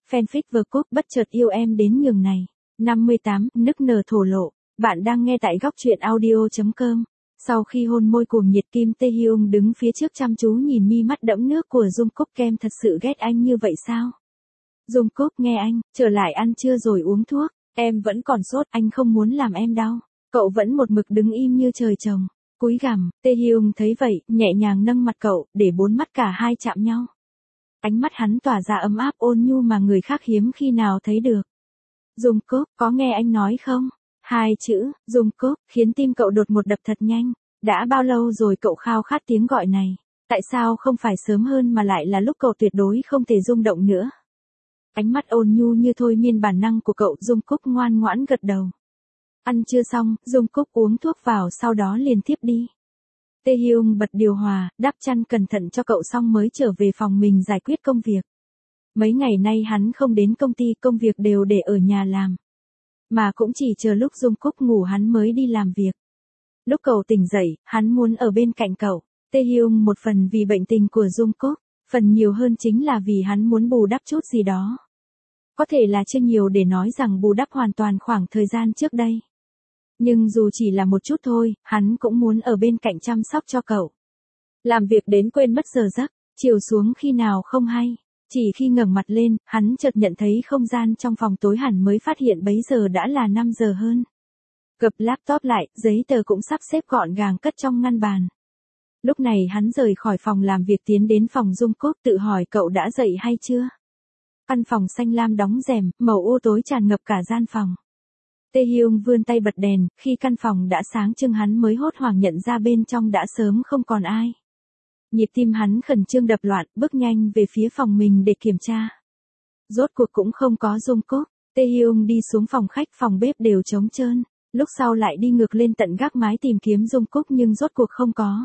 Fanfic vừa cúp bất chợt yêu em đến nhường này. 58, nức nở thổ lộ. Bạn đang nghe tại góc truyện audio.com. Sau khi hôn môi cuồng nhiệt, Kim Tae Hyung đứng phía trước chăm chú nhìn mi mắt đẫm nước của Jungkook. Kem thật sự ghét anh như vậy sao? Jungkook, nghe anh, trở lại ăn trưa rồi uống thuốc. Em vẫn còn sốt, anh không muốn làm em đau. Cậu vẫn một mực đứng im như trời trồng. Cúi gằm, Tae Hyung thấy vậy, nhẹ nhàng nâng mặt cậu, để bốn mắt cả hai chạm nhau. Ánh mắt hắn tỏa ra ấm áp ôn nhu mà người khác hiếm khi nào thấy được. Jungkook, có nghe anh nói không? Hai chữ, Jungkook, khiến tim cậu đột một đập thật nhanh. Đã bao lâu rồi cậu khao khát tiếng gọi này? Tại sao không phải sớm hơn mà lại là lúc cậu tuyệt đối không thể rung động nữa? Ánh mắt ôn nhu như thôi miên bản năng của cậu. Jungkook ngoan ngoãn gật đầu. Ăn trưa xong, Jungkook uống thuốc vào sau đó liền thiếp đi. Tae Hyung bật điều hòa, đắp chăn cẩn thận cho cậu xong mới trở về phòng mình giải quyết công việc. Mấy ngày nay hắn không đến công ty, công việc đều để ở nhà làm. Mà cũng chỉ chờ lúc Jungkook ngủ hắn mới đi làm việc. Lúc cậu tỉnh dậy, hắn muốn ở bên cạnh cậu. Tae Hyung một phần vì bệnh tình của Jungkook, phần nhiều hơn chính là vì hắn muốn bù đắp chút gì đó. Có thể là chưa nhiều để nói rằng bù đắp hoàn toàn khoảng thời gian trước đây. Nhưng dù chỉ là một chút thôi, hắn cũng muốn ở bên cạnh chăm sóc cho cậu. Làm việc đến quên mất giờ giấc, chiều xuống khi nào không hay. Chỉ khi ngẩng mặt lên, hắn chợt nhận thấy không gian trong phòng tối hẳn mới phát hiện bấy giờ đã là 5 giờ hơn. Gập laptop lại, giấy tờ cũng sắp xếp gọn gàng cất trong ngăn bàn. Lúc này hắn rời khỏi phòng làm việc tiến đến phòng Jungkook tự hỏi cậu đã dậy hay chưa. Căn phòng xanh lam đóng rèm, màu u tối tràn ngập cả gian phòng. Tae Hyung vươn tay bật đèn, khi căn phòng đã sáng trưng hắn mới hốt hoảng nhận ra bên trong đã sớm không còn ai. Nhịp tim hắn khẩn trương đập loạn, bước nhanh về phía phòng mình để kiểm tra. Rốt cuộc cũng không có Jungkook. Tae Hyung đi xuống phòng khách, phòng bếp đều trống trơn. Lúc sau lại đi ngược lên tận gác mái tìm kiếm Jungkook nhưng rốt cuộc không có.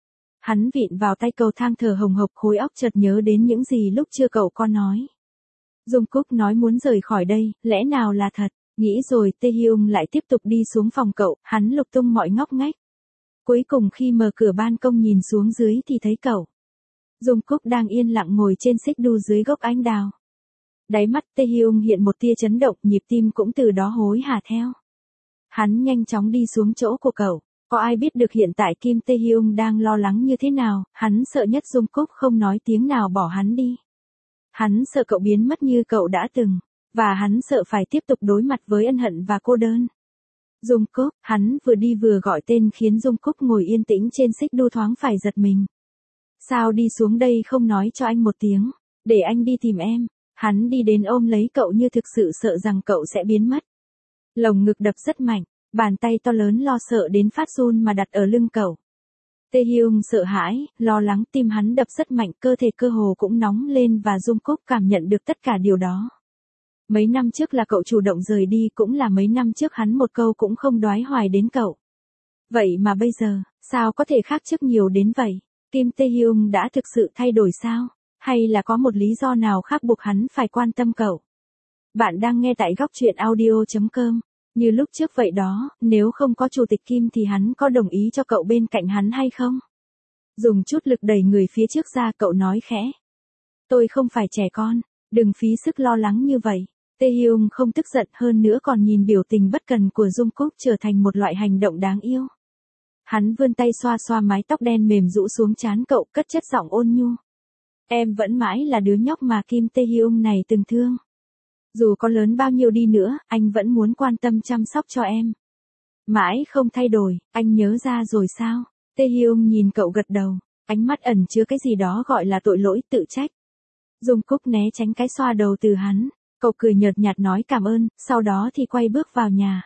Hắn vịn vào tay cầu thang thở hồng hộc, khối óc chợt nhớ đến những gì lúc chưa cậu có nói. Jungkook nói muốn rời khỏi đây, lẽ nào là thật? Nghĩ rồi Tae Hyung lại tiếp tục đi xuống phòng cậu, hắn lục tung mọi ngóc ngách. Cuối cùng khi mở cửa ban công nhìn xuống dưới thì thấy cậu. Jungkook đang yên lặng ngồi trên xích đu dưới gốc anh đào. Đáy mắt Tae Hyung hiện một tia chấn động, nhịp tim cũng từ đó hối hả theo. Hắn nhanh chóng đi xuống chỗ của cậu. Có ai biết được hiện tại Kim Tae Hyung đang lo lắng như thế nào, hắn sợ nhất Jungkook không nói tiếng nào bỏ hắn đi. Hắn sợ cậu biến mất như cậu đã từng. Và hắn sợ phải tiếp tục đối mặt với ân hận và cô đơn. Jungkook, hắn vừa đi vừa gọi tên khiến Jungkook ngồi yên tĩnh trên xích đu thoáng phải giật mình. Sao đi xuống đây không nói cho anh một tiếng, để anh đi tìm em. Hắn đi đến ôm lấy cậu như thực sự sợ rằng cậu sẽ biến mất. Lồng ngực đập rất mạnh, bàn tay to lớn lo sợ đến phát run mà đặt ở lưng cậu. Tae Hyung sợ hãi, lo lắng, tim hắn đập rất mạnh, cơ thể cơ hồ cũng nóng lên và Jungkook cảm nhận được tất cả điều đó. Mấy năm trước là cậu chủ động rời đi, cũng là mấy năm trước hắn một câu cũng không đoái hoài đến cậu. Vậy mà bây giờ, sao có thể khác trước nhiều đến vậy? Kim Tae Hyung đã thực sự thay đổi sao? Hay là có một lý do nào khác buộc hắn phải quan tâm cậu? Bạn đang nghe tại góc truyện audio.com. Như lúc trước vậy đó, nếu không có chủ tịch Kim thì hắn có đồng ý cho cậu bên cạnh hắn hay không? Dùng chút lực đẩy người phía trước ra, cậu nói khẽ. Tôi không phải trẻ con, đừng phí sức lo lắng như vậy. Tae Hyung không tức giận, hơn nữa còn nhìn biểu tình bất cần của Jungkook trở thành một loại hành động đáng yêu. Hắn vươn tay xoa xoa mái tóc đen mềm rũ xuống trán cậu, cất chất giọng ôn nhu. Em vẫn mãi là đứa nhóc mà Kim Tae Hyung này từng thương. Dù có lớn bao nhiêu đi nữa, anh vẫn muốn quan tâm chăm sóc cho em. Mãi không thay đổi, anh nhớ ra rồi sao? Tae Hyung nhìn cậu gật đầu, ánh mắt ẩn chứa cái gì đó gọi là tội lỗi, tự trách. Jungkook né tránh cái xoa đầu từ hắn. Cậu cười nhợt nhạt nói cảm ơn, sau đó thì quay bước vào nhà.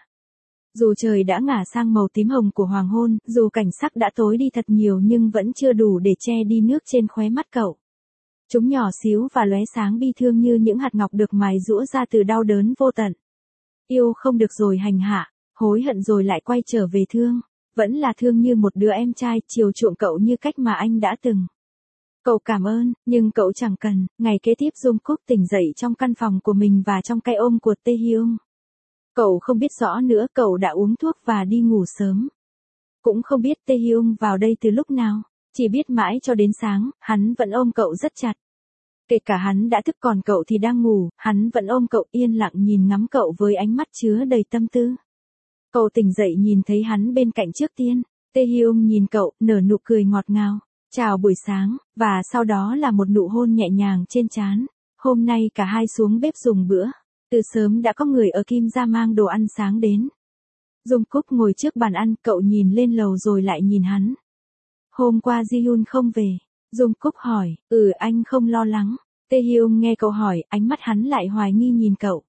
Dù trời đã ngả sang màu tím hồng của hoàng hôn, dù cảnh sắc đã tối đi thật nhiều nhưng vẫn chưa đủ để che đi nước trên khóe mắt cậu. Chúng nhỏ xíu và lóe sáng bi thương như những hạt ngọc được mài giũa ra từ đau đớn vô tận. Yêu không được rồi hành hạ, hối hận rồi lại quay trở về thương. Vẫn là thương như một đứa em trai, chiều chuộng cậu như cách mà anh đã từng. Cậu cảm ơn, nhưng cậu chẳng cần. Ngày kế tiếp Jungkook tỉnh dậy trong căn phòng của mình và trong cái ôm của Tae Hyung. Cậu không biết rõ nữa, cậu đã uống thuốc và đi ngủ sớm. Cũng không biết Tae Hyung vào đây từ lúc nào, chỉ biết mãi cho đến sáng, hắn vẫn ôm cậu rất chặt. Kể cả hắn đã thức còn cậu thì đang ngủ, hắn vẫn ôm cậu yên lặng nhìn ngắm cậu với ánh mắt chứa đầy tâm tư. Cậu tỉnh dậy nhìn thấy hắn bên cạnh trước tiên. Taehyung nhìn cậu, nở nụ cười ngọt ngào. Chào buổi sáng, và sau đó là một nụ hôn nhẹ nhàng trên trán. Hôm nay cả hai xuống bếp dùng bữa. Từ sớm đã có người ở Kim gia mang đồ ăn sáng đến. Jungkook ngồi trước bàn ăn, cậu nhìn lên lầu rồi lại nhìn hắn. Hôm qua Jihyun không về. Jungkook hỏi, anh không lo lắng. Taehyung nghe cậu hỏi, ánh mắt hắn lại hoài nghi nhìn cậu.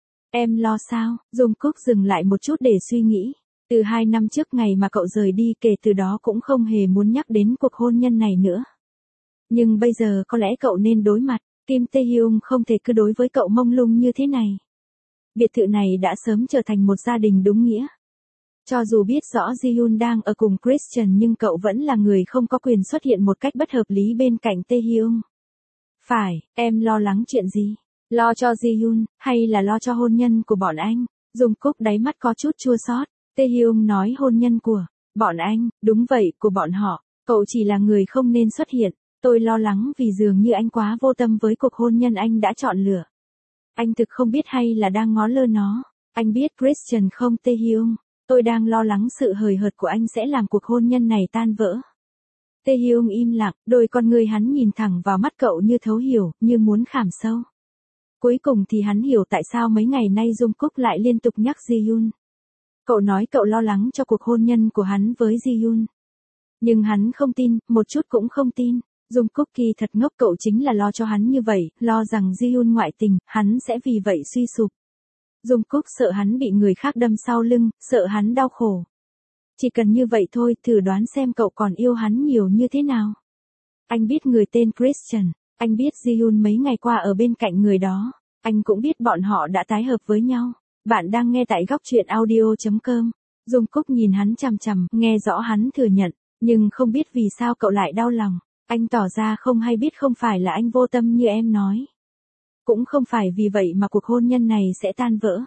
Em lo sao? Jungkook dừng lại một chút để suy nghĩ. Từ 2 năm trước ngày mà cậu rời đi, kể từ đó cũng không hề muốn nhắc đến cuộc hôn nhân này nữa. Nhưng bây giờ có lẽ cậu nên đối mặt. Kim Taehyung không thể cứ đối với cậu mông lung như thế này. Biệt thự này đã sớm trở thành một gia đình đúng nghĩa. Cho dù biết rõ Jihyun đang ở cùng Christian nhưng cậu vẫn là người không có quyền xuất hiện một cách bất hợp lý bên cạnh Taehyung. Phải, em lo lắng chuyện gì? Lo cho Jihyun, hay là lo cho hôn nhân của bọn anh? Jungkook đáy mắt có chút chua xót. Taehyung nói hôn nhân của bọn anh, đúng vậy, của bọn họ. Cậu chỉ là người không nên xuất hiện. Tôi lo lắng vì dường như anh quá vô tâm với cuộc hôn nhân anh đã chọn lựa. Anh thực không biết hay là đang ngó lơ nó. Anh biết Christian không Taehyung. Tôi đang lo lắng sự hời hợt của anh sẽ làm cuộc hôn nhân này tan vỡ. Taehyung im lặng, đôi con người hắn nhìn thẳng vào mắt cậu như thấu hiểu, như muốn khảm sâu. Cuối cùng thì hắn hiểu tại sao mấy ngày nay Jungkook lại liên tục nhắc Jihyun. Cậu nói cậu lo lắng cho cuộc hôn nhân của hắn với Jihyun. Nhưng hắn không tin, một chút cũng không tin. Jungkook kỳ thật ngốc, cậu chính là lo cho hắn như vậy, lo rằng Jihyun ngoại tình, hắn sẽ vì vậy suy sụp. Jungkook sợ hắn bị người khác đâm sau lưng, sợ hắn đau khổ. Chỉ cần như vậy thôi, thử đoán xem cậu còn yêu hắn nhiều như thế nào. Anh biết người tên Christian, anh biết Jihyun mấy ngày qua ở bên cạnh người đó, anh cũng biết bọn họ đã tái hợp với nhau. Bạn đang nghe tại góc truyện audio.com. Jungkook nhìn hắn chằm chằm, nghe rõ hắn thừa nhận, nhưng không biết vì sao cậu lại đau lòng. Anh tỏ ra không hay biết không phải là anh vô tâm như em nói. Cũng không phải vì vậy mà cuộc hôn nhân này sẽ tan vỡ.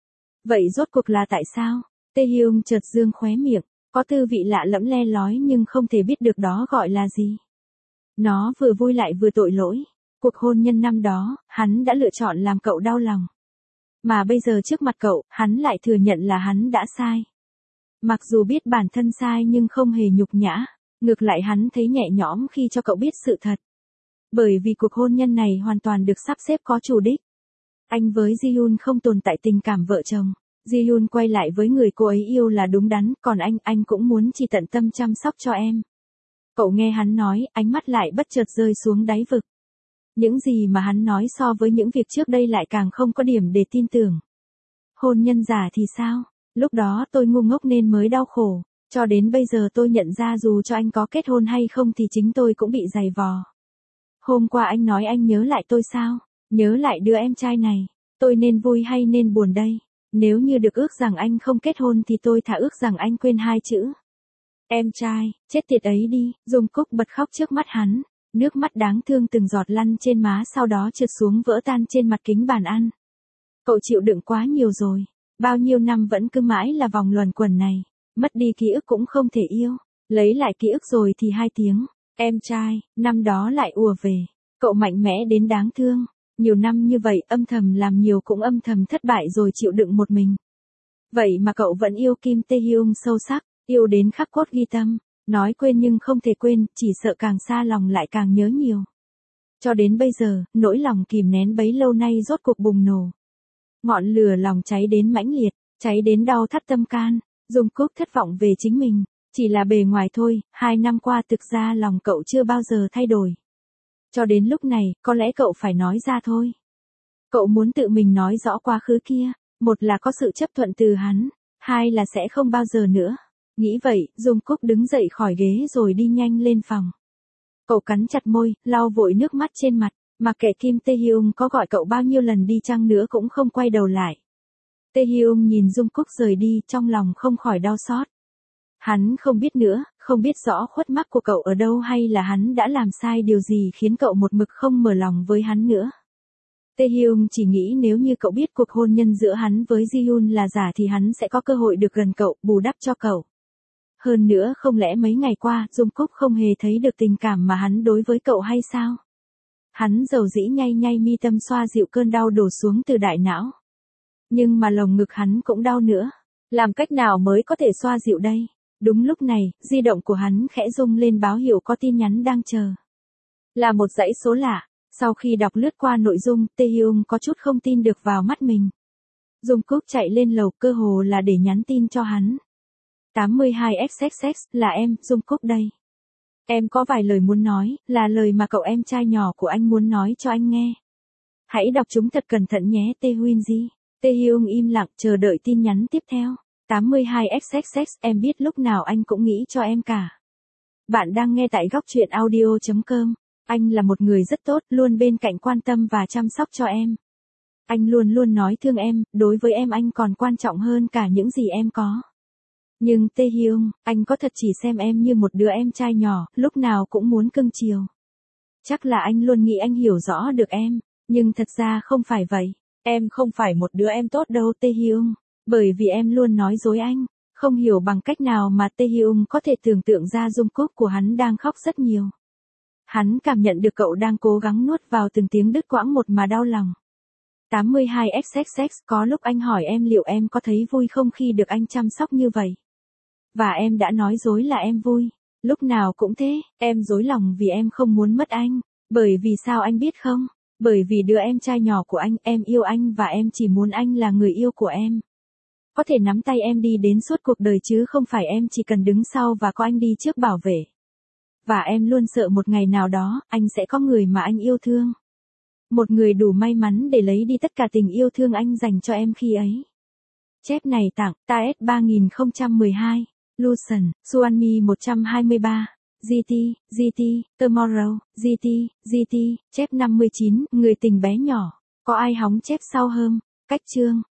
Vậy rốt cuộc là tại sao? Taehyung chợt dương khóe miệng, có tư vị lạ lẫm le lói nhưng không thể biết được đó gọi là gì. Nó vừa vui lại vừa tội lỗi. Cuộc hôn nhân năm đó, hắn đã lựa chọn làm cậu đau lòng. Mà bây giờ trước mặt cậu, hắn lại thừa nhận là hắn đã sai. Mặc dù biết bản thân sai nhưng không hề nhục nhã, ngược lại hắn thấy nhẹ nhõm khi cho cậu biết sự thật. Bởi vì cuộc hôn nhân này hoàn toàn được sắp xếp có chủ đích. Anh với Jihyun không tồn tại tình cảm vợ chồng. Jihyun quay lại với người cô ấy yêu là đúng đắn, còn anh cũng muốn chỉ tận tâm chăm sóc cho em. Cậu nghe hắn nói, ánh mắt lại bất chợt rơi xuống đáy vực. Những gì mà hắn nói so với những việc trước đây lại càng không có điểm để tin tưởng. Hôn nhân giả thì sao? Lúc đó tôi ngu ngốc nên mới đau khổ. Cho đến bây giờ tôi nhận ra dù cho anh có kết hôn hay không thì chính tôi cũng bị giày vò. Hôm qua anh nói anh nhớ lại tôi sao? Nhớ lại đứa em trai này. Tôi nên vui hay nên buồn đây? Nếu như được ước rằng anh không kết hôn thì tôi thà ước rằng anh quên 2 chữ. Em trai, chết tiệt ấy đi. Jungkook bật khóc trước mắt hắn. Nước mắt đáng thương từng giọt lăn trên má sau đó trượt xuống vỡ tan trên mặt kính bàn ăn. Cậu chịu đựng quá nhiều rồi. Bao nhiêu năm vẫn cứ mãi là vòng luẩn quẩn này. Mất đi ký ức cũng không thể yêu. Lấy lại ký ức rồi thì 2 tiếng. Em trai, năm đó lại ùa về. Cậu mạnh mẽ đến đáng thương. Nhiều năm như vậy âm thầm làm nhiều cũng âm thầm thất bại rồi chịu đựng một mình. Vậy mà cậu vẫn yêu Kim Taehyung sâu sắc, yêu đến khắc cốt ghi tâm. Nói quên nhưng không thể quên, chỉ sợ càng xa lòng lại càng nhớ nhiều. Cho đến bây giờ, nỗi lòng kìm nén bấy lâu nay rốt cuộc bùng nổ. Ngọn lửa lòng cháy đến mãnh liệt, cháy đến đau thắt tâm can. Jungkook thất vọng về chính mình, chỉ là bề ngoài thôi, 2 năm qua thực ra lòng cậu chưa bao giờ thay đổi. Cho đến lúc này, có lẽ cậu phải nói ra thôi. Cậu muốn tự mình nói rõ quá khứ kia, một là có sự chấp thuận từ hắn, 2 là sẽ không bao giờ nữa. Nghĩ vậy, Jungkook đứng dậy khỏi ghế rồi đi nhanh lên phòng. Cậu cắn chặt môi, lau vội nước mắt trên mặt, mặc kệ Kim Taehyung có gọi cậu bao nhiêu lần đi chăng nữa cũng không quay đầu lại. Taehyung nhìn Jungkook rời đi, trong lòng không khỏi đau xót. Hắn không biết nữa, không biết rõ khuất mắc của cậu ở đâu hay là hắn đã làm sai điều gì khiến cậu một mực không mở lòng với hắn nữa. Taehyung chỉ nghĩ nếu như cậu biết cuộc hôn nhân giữa hắn với Jihyun là giả thì hắn sẽ có cơ hội được gần cậu, bù đắp cho cậu. Hơn nữa không lẽ mấy ngày qua, Jungkook không hề thấy được tình cảm mà hắn đối với cậu hay sao? Hắn dầu dĩ nhay nhay mi tâm xoa dịu cơn đau đổ xuống từ đại não. Nhưng mà lồng ngực hắn cũng đau nữa. Làm cách nào mới có thể xoa dịu đây? Đúng lúc này, di động của hắn khẽ rung lên báo hiệu có tin nhắn đang chờ. Là một dãy số lạ. Sau khi đọc lướt qua nội dung, Taehyung có chút không tin được vào mắt mình. Jungkook chạy lên lầu cơ hồ là để nhắn tin cho hắn. 82XXX, là em, Jungkook đây. Em có vài lời muốn nói, là lời mà cậu em trai nhỏ của anh muốn nói cho anh nghe. Hãy đọc chúng thật cẩn thận nhé Taehyung. Taehyung im lặng chờ đợi tin nhắn tiếp theo. 82XXX, em biết lúc nào anh cũng nghĩ cho em cả. Bạn đang nghe tại góc truyện audio.com. Anh là một người rất tốt, luôn bên cạnh quan tâm và chăm sóc cho em. Anh luôn luôn nói thương em, đối với em anh còn quan trọng hơn cả những gì em có. Nhưng Taehyung, anh có thật chỉ xem em như một đứa em trai nhỏ, lúc nào cũng muốn cưng chiều. Chắc là anh luôn nghĩ anh hiểu rõ được em, nhưng thật ra không phải vậy. Em không phải một đứa em tốt đâu Taehyung, bởi vì em luôn nói dối anh. Không hiểu bằng cách nào mà Taehyung có thể tưởng tượng ra Jungkook của hắn đang khóc rất nhiều. Hắn cảm nhận được cậu đang cố gắng nuốt vào từng tiếng đứt quãng một mà đau lòng. 82XXX, có lúc anh hỏi em liệu em có thấy vui không khi được anh chăm sóc như vậy. Và em đã nói dối là em vui. Lúc nào cũng thế, em dối lòng vì em không muốn mất anh. Bởi vì sao anh biết không? Bởi vì đứa em trai nhỏ của anh, em yêu anh và em chỉ muốn anh là người yêu của em. Có thể nắm tay em đi đến suốt cuộc đời chứ không phải em chỉ cần đứng sau và có anh đi trước bảo vệ. Và em luôn sợ một ngày nào đó, anh sẽ có người mà anh yêu thương. Một người đủ may mắn để lấy đi tất cả tình yêu thương anh dành cho em khi ấy. Chép này tặng, TAS 3012, Lucian, Suanmi 123, GT, Tomorrow, GT, chép 59, người tình bé nhỏ. Có ai hóng chép sau hôm, cách chương.